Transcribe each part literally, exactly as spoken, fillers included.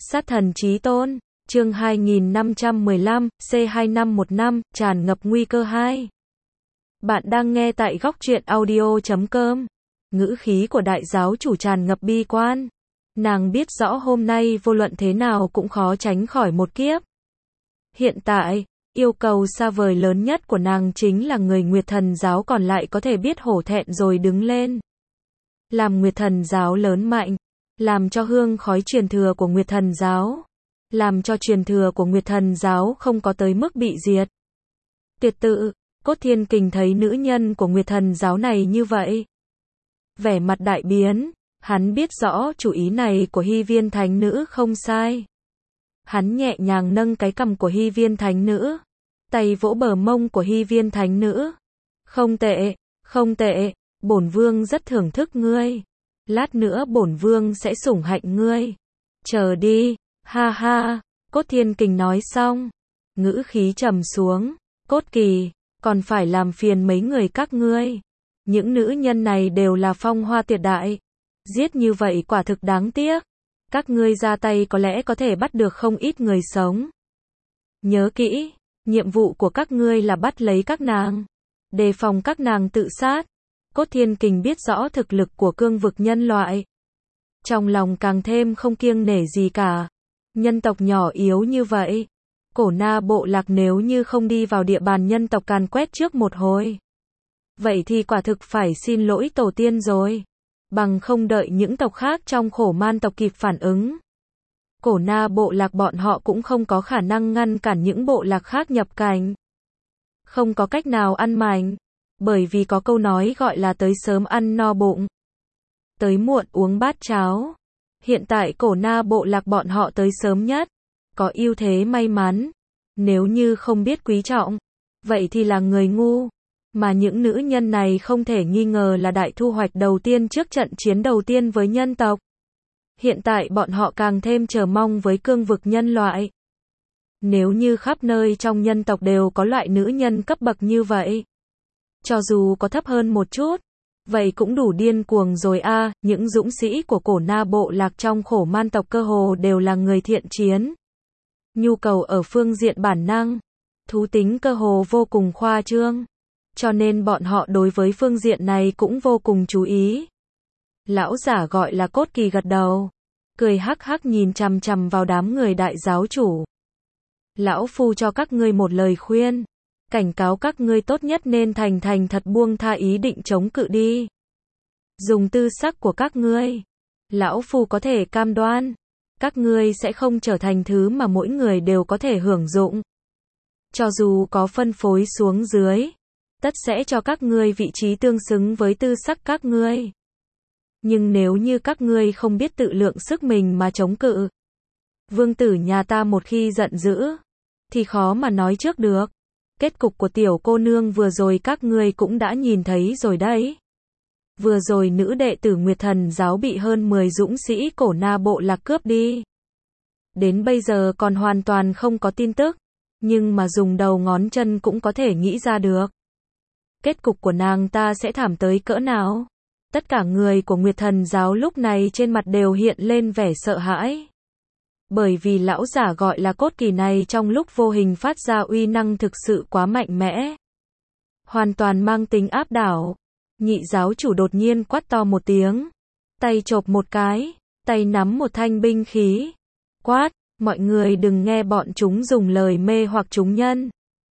Sát thần chí tôn, chương hai nghìn năm trăm mười lăm, C hai năm một năm, tràn ngập nguy cơ hai. Bạn đang nghe tại góc truyện audio chấm com. Ngữ khí của đại giáo chủ tràn ngập bi quan. Nàng biết rõ hôm nay vô luận thế nào cũng khó tránh khỏi một kiếp. Hiện tại, yêu cầu xa vời lớn nhất của nàng chính là người Nguyệt Thần giáo còn lại có thể biết hổ thẹn rồi đứng lên. Làm Nguyệt Thần giáo lớn mạnh, làm cho hương khói truyền thừa của Nguyệt Thần giáo, làm cho truyền thừa của Nguyệt Thần giáo không có tới mức bị diệt. Tuyệt tự, Cốt Thiên Kình thấy nữ nhân của Nguyệt Thần giáo này như vậy, vẻ mặt đại biến, hắn biết rõ chủ ý này của Hy Viên Thánh Nữ không sai. Hắn nhẹ nhàng nâng cái cằm của Hy Viên Thánh Nữ, tay vỗ bờ mông của Hy Viên Thánh Nữ. Không tệ, không tệ, bổn vương rất thưởng thức ngươi. Lát nữa bổn vương sẽ sủng hạnh ngươi. Chờ đi, ha ha, Cốt Thiên Kình nói xong, ngữ khí trầm xuống, Cốt Kỳ, còn phải làm phiền mấy người các ngươi. Những nữ nhân này đều là phong hoa tuyệt đại. Giết như vậy quả thực đáng tiếc. Các ngươi ra tay có lẽ có thể bắt được không ít người sống. Nhớ kỹ, nhiệm vụ của các ngươi là bắt lấy các nàng, đề phòng các nàng tự sát. Cốt Thiên Kình biết rõ thực lực của cương vực nhân loại, trong lòng càng thêm không kiêng nể gì cả. Nhân tộc nhỏ yếu như vậy, Cổ Na bộ lạc nếu như không đi vào địa bàn nhân tộc càn quét trước một hồi, vậy thì quả thực phải xin lỗi tổ tiên rồi. Bằng không đợi những tộc khác trong Khổ Man tộc kịp phản ứng, Cổ Na bộ lạc bọn họ cũng không có khả năng ngăn cản những bộ lạc khác nhập cảnh. Không có cách nào ăn mảnh, bởi vì có câu nói gọi là tới sớm ăn no bụng, tới muộn uống bát cháo. Hiện tại Cổ Na bộ lạc bọn họ tới sớm nhất, có ưu thế may mắn. Nếu như không biết quý trọng, vậy thì là người ngu. Mà những nữ nhân này không thể nghi ngờ là đại thu hoạch đầu tiên trước trận chiến đầu tiên với nhân tộc. Hiện tại bọn họ càng thêm chờ mong với cương vực nhân loại. Nếu như khắp nơi trong nhân tộc đều có loại nữ nhân cấp bậc như vậy, cho dù có thấp hơn một chút, vậy cũng đủ điên cuồng rồi a. À, những dũng sĩ của Cổ Na bộ lạc trong Khổ Man tộc cơ hồ đều là người thiện chiến. Nhu cầu ở phương diện bản năng, thú tính cơ hồ vô cùng khoa trương, cho nên bọn họ đối với phương diện này cũng vô cùng chú ý. Lão giả gọi là Cốt Kỳ gật đầu, cười hắc hắc nhìn chằm chằm vào đám người đại giáo chủ. Lão phu cho các ngươi một lời khuyên, cảnh cáo các ngươi tốt nhất nên thành thành thật buông tha ý định chống cự đi. Dùng tư sắc của các ngươi, lão phu có thể cam đoan, các ngươi sẽ không trở thành thứ mà mỗi người đều có thể hưởng dụng. Cho dù có phân phối xuống dưới, tất sẽ cho các ngươi vị trí tương xứng với tư sắc các ngươi. Nhưng nếu như các ngươi không biết tự lượng sức mình mà chống cự, vương tử nhà ta một khi giận dữ, thì khó mà nói trước được. Kết cục của tiểu cô nương vừa rồi các ngươi cũng đã nhìn thấy rồi đấy. Vừa rồi nữ đệ tử Nguyệt Thần giáo bị hơn mười dũng sĩ Cổ Na bộ lạc cướp đi. Đến bây giờ còn hoàn toàn không có tin tức, nhưng mà dùng đầu ngón chân cũng có thể nghĩ ra được. Kết cục của nàng ta sẽ thảm tới cỡ nào? Tất cả người của Nguyệt Thần giáo lúc này trên mặt đều hiện lên vẻ sợ hãi. Bởi vì lão giả gọi là Cốt Kỳ này trong lúc vô hình phát ra uy năng thực sự quá mạnh mẽ, hoàn toàn mang tính áp đảo. Nhị giáo chủ đột nhiên quát to một tiếng, tay chộp một cái, tay nắm một thanh binh khí, quát, mọi người đừng nghe bọn chúng dùng lời mê hoặc chúng nhân.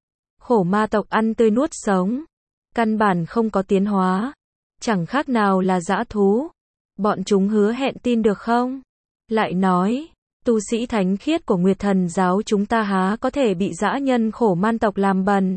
Khổ ma tộc ăn tươi nuốt sống, căn bản không có tiến hóa, chẳng khác nào là dã thú. Bọn chúng hứa hẹn tin được không? Lại nói, tu sĩ thánh khiết của Nguyệt Thần giáo chúng ta há có thể bị dã nhân Khổ Man tộc làm bần.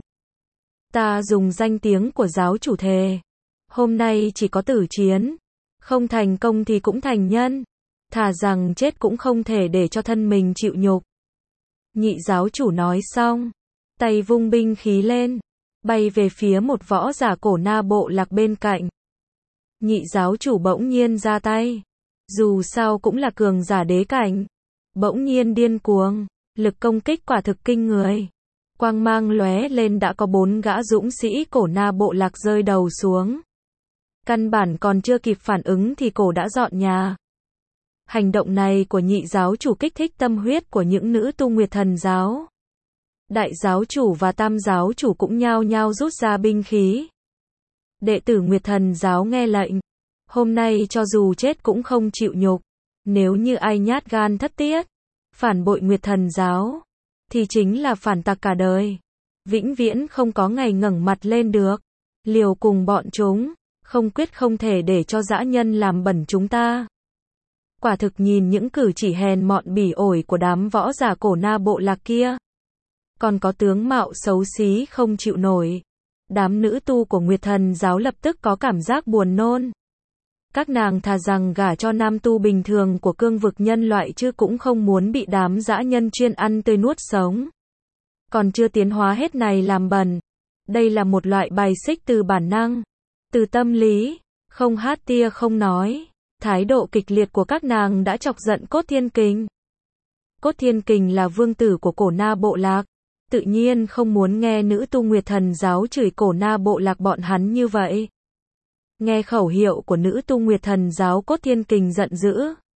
Ta dùng danh tiếng của giáo chủ thề, hôm nay chỉ có tử chiến, không thành công thì cũng thành nhân, thà rằng chết cũng không thể để cho thân mình chịu nhục. Nhị giáo chủ nói xong, tay vung binh khí lên, bay về phía một võ giả Cổ Na bộ lạc bên cạnh. Nhị giáo chủ bỗng nhiên ra tay, dù sao cũng là cường giả đế cảnh, bỗng nhiên điên cuồng, lực công kích quả thực kinh người. Quang mang lóe lên đã có bốn gã dũng sĩ Cổ Na bộ lạc rơi đầu xuống. Căn bản còn chưa kịp phản ứng thì cổ đã dọn nhà. Hành động này của nhị giáo chủ kích thích tâm huyết của những nữ tu Nguyệt Thần giáo. Đại giáo chủ và tam giáo chủ cũng nhao nhao rút ra binh khí. Đệ tử Nguyệt Thần giáo nghe lệnh. Hôm nay cho dù chết cũng không chịu nhục. Nếu như ai nhát gan thất tiết, phản bội Nguyệt Thần giáo, thì chính là phản tặc cả đời. Vĩnh viễn không có ngày ngẩng mặt lên được. Liều cùng bọn chúng, không quyết không thể để cho dã nhân làm bẩn chúng ta. Quả thực nhìn những cử chỉ hèn mọn bỉ ổi của đám võ giả cổ Na bộ lạc kia. Còn có tướng mạo xấu xí không chịu nổi. Đám nữ tu của Nguyệt Thần giáo lập tức có cảm giác buồn nôn. Các nàng thà rằng gả cho nam tu bình thường của cương vực nhân loại chứ cũng không muốn bị đám dã nhân chuyên ăn tươi nuốt sống. Còn chưa tiến hóa hết này làm bẩn. Đây là một loại bài xích từ bản năng, từ tâm lý, không hát tia không nói. Thái độ kịch liệt của các nàng đã chọc giận Cốt Thiên Kình. Cốt Thiên Kình là vương tử của cổ Na bộ lạc, tự nhiên không muốn nghe nữ tu Nguyệt Thần giáo chửi cổ Na bộ lạc bọn hắn như vậy. Nghe khẩu hiệu của nữ tu Nguyệt Thần giáo, Cốt Thiên Kình giận dữ.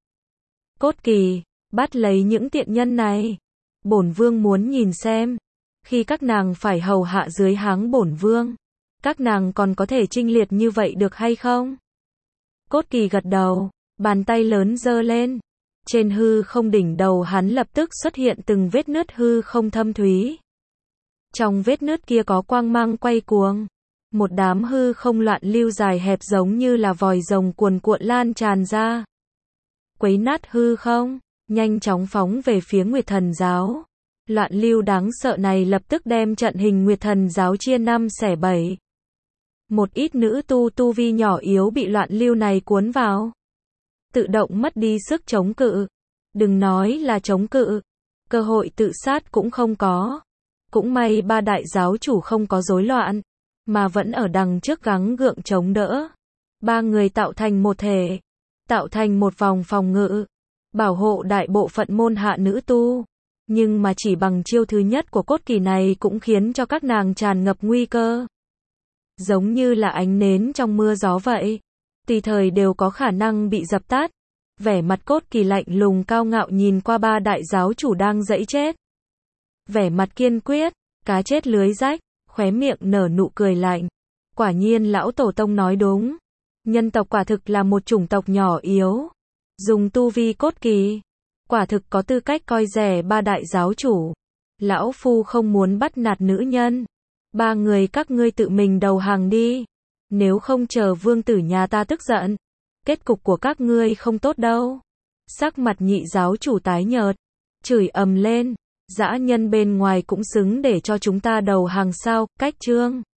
Cốt Kỳ, bắt lấy những tiện nhân này. Bổn vương muốn nhìn xem, khi các nàng phải hầu hạ dưới háng bổn vương, các nàng còn có thể chinh liệt như vậy được hay không? Cốt Kỳ gật đầu, bàn tay lớn giơ lên. Trên hư không đỉnh đầu hắn lập tức xuất hiện từng vết nứt hư không thâm thúy. Trong vết nứt kia có quang mang quay cuồng. Một đám hư không loạn lưu dài hẹp giống như là vòi rồng cuồn cuộn lan tràn ra. Quấy nát hư không, nhanh chóng phóng về phía Nguyệt Thần giáo. Loạn lưu đáng sợ này lập tức đem trận hình Nguyệt Thần giáo chia năm xẻ bảy. Một ít nữ tu tu vi nhỏ yếu bị loạn lưu này cuốn vào. Tự động mất đi sức chống cự. Đừng nói là chống cự, cơ hội tự sát cũng không có. Cũng may ba đại giáo chủ không có rối loạn, mà vẫn ở đằng trước gắng gượng chống đỡ. Ba người tạo thành một thể, tạo thành một vòng phòng ngự, bảo hộ đại bộ phận môn hạ nữ tu. Nhưng mà chỉ bằng chiêu thứ nhất của Cốt Kỳ này cũng khiến cho các nàng tràn ngập nguy cơ. Giống như là ánh nến trong mưa gió vậy, tùy thời đều có khả năng bị dập tắt. Vẻ mặt Cốt Kỳ lạnh lùng cao ngạo nhìn qua ba đại giáo chủ đang dẫy chết. Vẻ mặt kiên quyết, cá chết lưới rách, khóe miệng nở nụ cười lạnh. Quả nhiên lão tổ tông nói đúng. Nhân tộc quả thực là một chủng tộc nhỏ yếu. Dùng tu vi Cốt Kỳ, quả thực có tư cách coi rẻ ba đại giáo chủ. Lão phu không muốn bắt nạt nữ nhân. Ba người các ngươi tự mình đầu hàng đi. Nếu không chờ vương tử nhà ta tức giận, kết cục của các ngươi không tốt đâu. Sắc mặt nhị giáo chủ tái nhợt, chửi ầm lên. Dã nhân bên ngoài cũng xứng để cho chúng ta đầu hàng sao? Cách chương